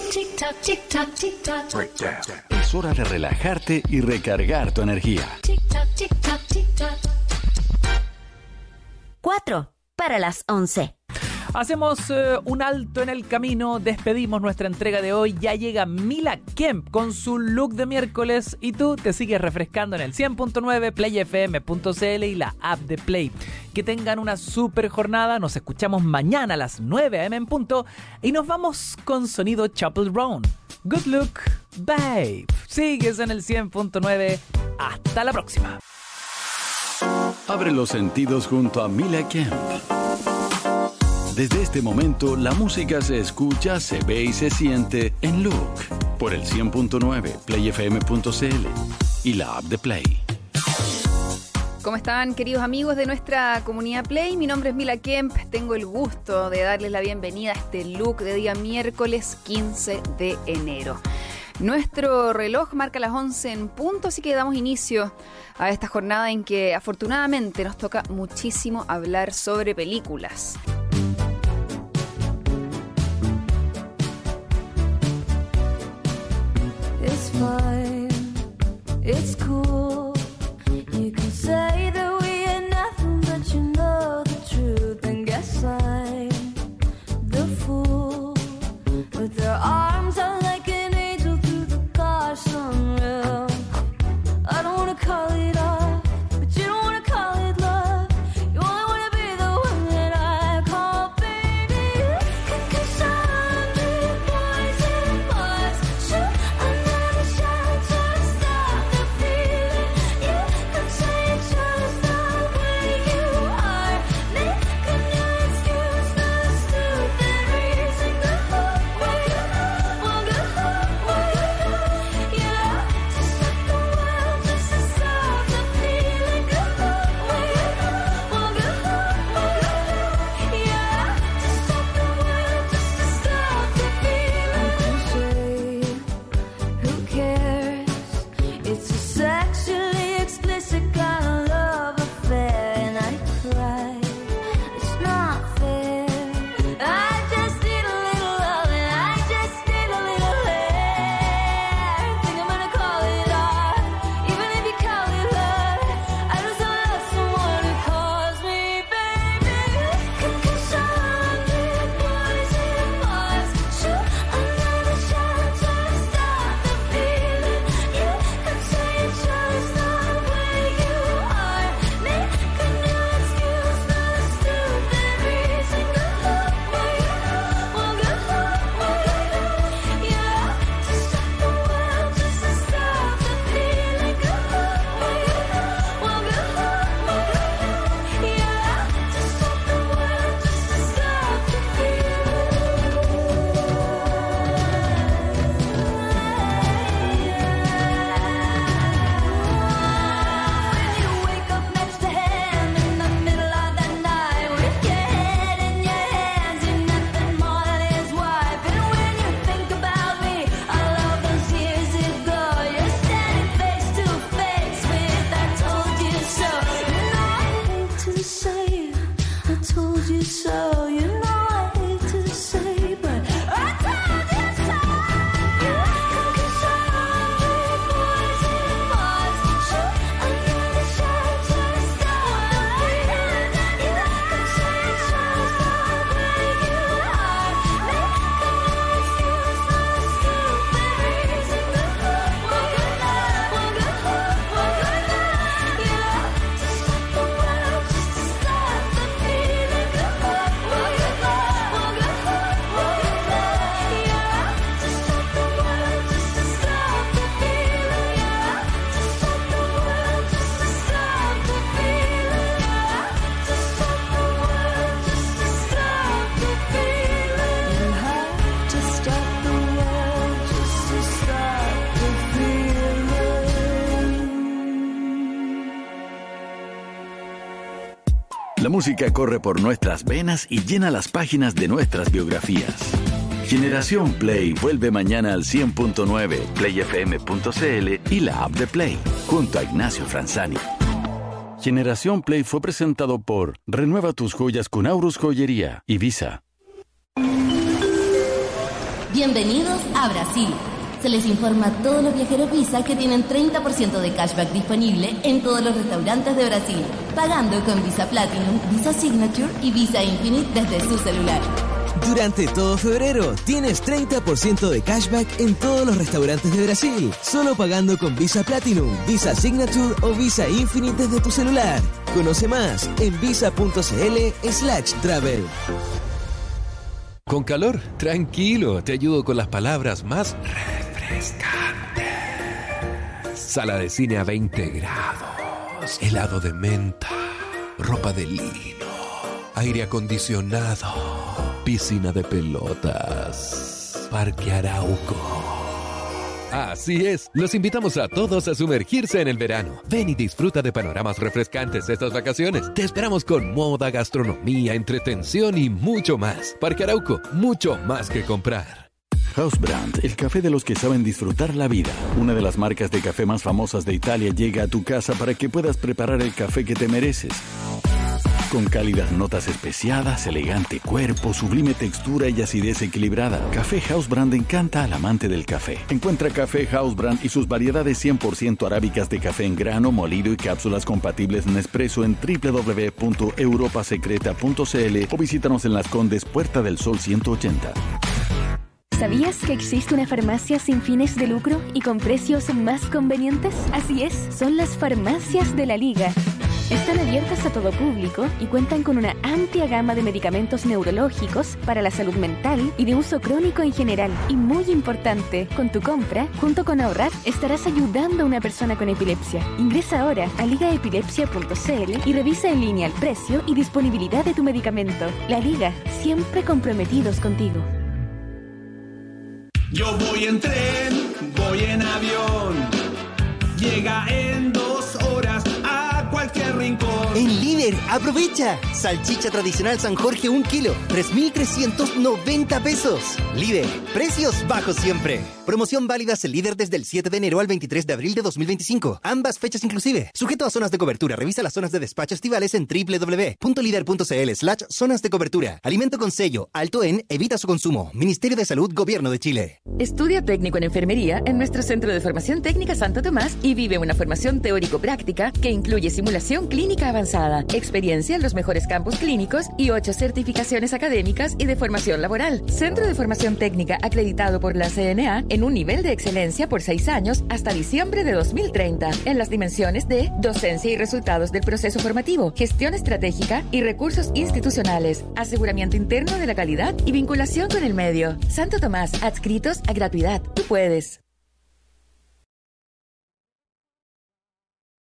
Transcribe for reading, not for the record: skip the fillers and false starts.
Tic-tac, tic-tac, tic-tac. Breakdown. Es hora de relajarte y recargar tu energía. Tic-tac, tic-tac, tic-tac. 4 para las 11. Hacemos un alto en el camino, despedimos nuestra entrega de hoy. Ya llega Mila Kemp con su look de miércoles y tú te sigues refrescando en el 100.9, playfm.cl y la app de Play. Que tengan una super jornada, nos escuchamos mañana a las 9 a.m. en punto y nos vamos con sonido Chapel Roan. Good look, babe. Sigues en el 100.9. Hasta la próxima. Abre los sentidos junto a Mila Kemp. Desde este momento, la música se escucha, se ve y se siente en Look por el 100.9, playfm.cl y la app de Play. ¿Cómo están, queridos amigos de nuestra comunidad Play? Mi nombre es Mila Kemp. Tengo el gusto de darles la bienvenida a este Look de día miércoles 15 de enero. Nuestro reloj marca las 11 en punto, así que damos inicio a esta jornada en que afortunadamente nos toca muchísimo hablar sobre películas. It's fine, it's cool. You can say that we ain't nothing, but you know the truth. And guess I'm the fool with their arms out like an angel through the car sunroof. I don't wanna call it off, but you don't wanna call it love. You only wanna be the one that I call baby. 'Cause I'm the boys and boys shoot another shot to stop the feeling. You can say it's just the way you are, making your excuse for the stupid reason. Go away, well, go away, yeah. To stop the world, just to stop the feeling. Go away, well, go away, yeah. To stop the world, just to stop the feeling. Who cares? It's a sexually explicit kind of love affair, and I cry. It's not fair. I just need a little love, and I just need a little hair. Think I'm gonna call it art, even if you call it love. I just wanna love someone who calls me baby. 'Cause I'm the boys and boys shoot another shot to stop the feeling. You can say it's just the way you are, making your excuse for the stupid reason. Go away, well, go away, yeah. To stop the world, just to stop the feeling. Go away, well, go away, yeah. To stop the world, just to stop the When you wake up next to him in the middle of the night, with your head in your hands, you're nothing more than his wife. And when you think about me, all of those years ago, you're standing face to face with I told you so. You know I hate to say it, I told you so. You know I hate to say, but I told you so. Cause I'm the boys and boys shoot another shot to stop the feeling. You can say it's just the way you are, making your excuse for the stupid reason. Go away, well, go away, yeah. To stop the world, just to stop the feeling. Go away, well, go away, yeah. To stop the world, just to stop the feeling, yeah. To stop the world, just to stop the feeling, yeah. To stop the world, just to stop the feeling. You have to stop the world just to stop the feeling. La música corre por nuestras venas y llena las páginas de nuestras biografías. Generación Play vuelve mañana al 100.9, playfm.cl y la app de Play, junto a Ignacio Franzani. Generación Play fue presentado por Renueva tus joyas con Aurus Joyería y Visa. Bienvenidos a Brasil. Se les informa a todos los viajeros Visa que tienen 30% de cashback disponible en todos los restaurantes de Brasil, pagando con Visa Platinum, Visa Signature y Visa Infinite desde su celular. Durante todo febrero tienes 30% de cashback en todos los restaurantes de Brasil, solo pagando con Visa Platinum, Visa Signature o Visa Infinite desde tu celular. Conoce más en visa.cl/travel. Con calor, tranquilo, te ayudo con las palabras más refrescantes. Sala de cine a 20 grados, helado de menta, ropa de lino, aire acondicionado, piscina de pelotas, Parque Arauco. Así es, los invitamos a todos a sumergirse en el verano. Ven y disfruta de panoramas refrescantes estas vacaciones. Te esperamos con moda, gastronomía, entretención y mucho más. Parque Arauco, mucho más que comprar. Hausbrand, el café de los que saben disfrutar la vida. Una de las marcas de café más famosas de Italia llega a tu casa para que puedas preparar el café que te mereces. Con cálidas notas especiadas, elegante cuerpo, sublime textura y acidez equilibrada. Café Hausbrand encanta al amante del café. Encuentra Café Hausbrand y sus variedades 100% arábicas de café en grano, molido y cápsulas compatibles Nespresso en www.europasecreta.cl o visítanos en Las Condes, Puerta del Sol 180. ¿Sabías que existe una farmacia sin fines de lucro y con precios más convenientes? Así es, son las farmacias de la Liga. Están abiertas a todo público y cuentan con una amplia gama de medicamentos neurológicos para la salud mental y de uso crónico en general. Y muy importante, con tu compra, junto con ahorrar, estarás ayudando a una persona con epilepsia. Ingresa ahora a ligaepilepsia.cl y revisa en línea el precio y disponibilidad de tu medicamento. La Liga, siempre comprometidos contigo. Yo voy en tren, voy en avión, llega en 2 horas a cualquier rincón. En Líder, aprovecha. Salchicha tradicional San Jorge 1 kilo, 3.390 pesos. Líder, precios bajos siempre. Promoción válida en Líder desde el 7 de enero al 23 de abril de 2025. Ambas fechas inclusive. Sujeto a zonas de cobertura. Revisa las zonas de despacho estivales en www.lider.cl/zonas de cobertura. Alimento con sello alto en evita su consumo. Ministerio de Salud, Gobierno de Chile. Estudia técnico en enfermería en nuestro Centro de Formación Técnica Santo Tomás y vive una formación teórico-práctica que incluye simulación clínica avanzada, experiencia en los mejores campus clínicos y 8 certificaciones académicas y de formación laboral. Centro de Formación Técnica acreditado por la CNA en un nivel de excelencia por 6 años hasta diciembre de 2030 en las dimensiones de docencia y resultados del proceso formativo, gestión estratégica y recursos institucionales, aseguramiento interno de la calidad y vinculación con el medio. Santo Tomás, adscritos a gratuidad. Tú puedes.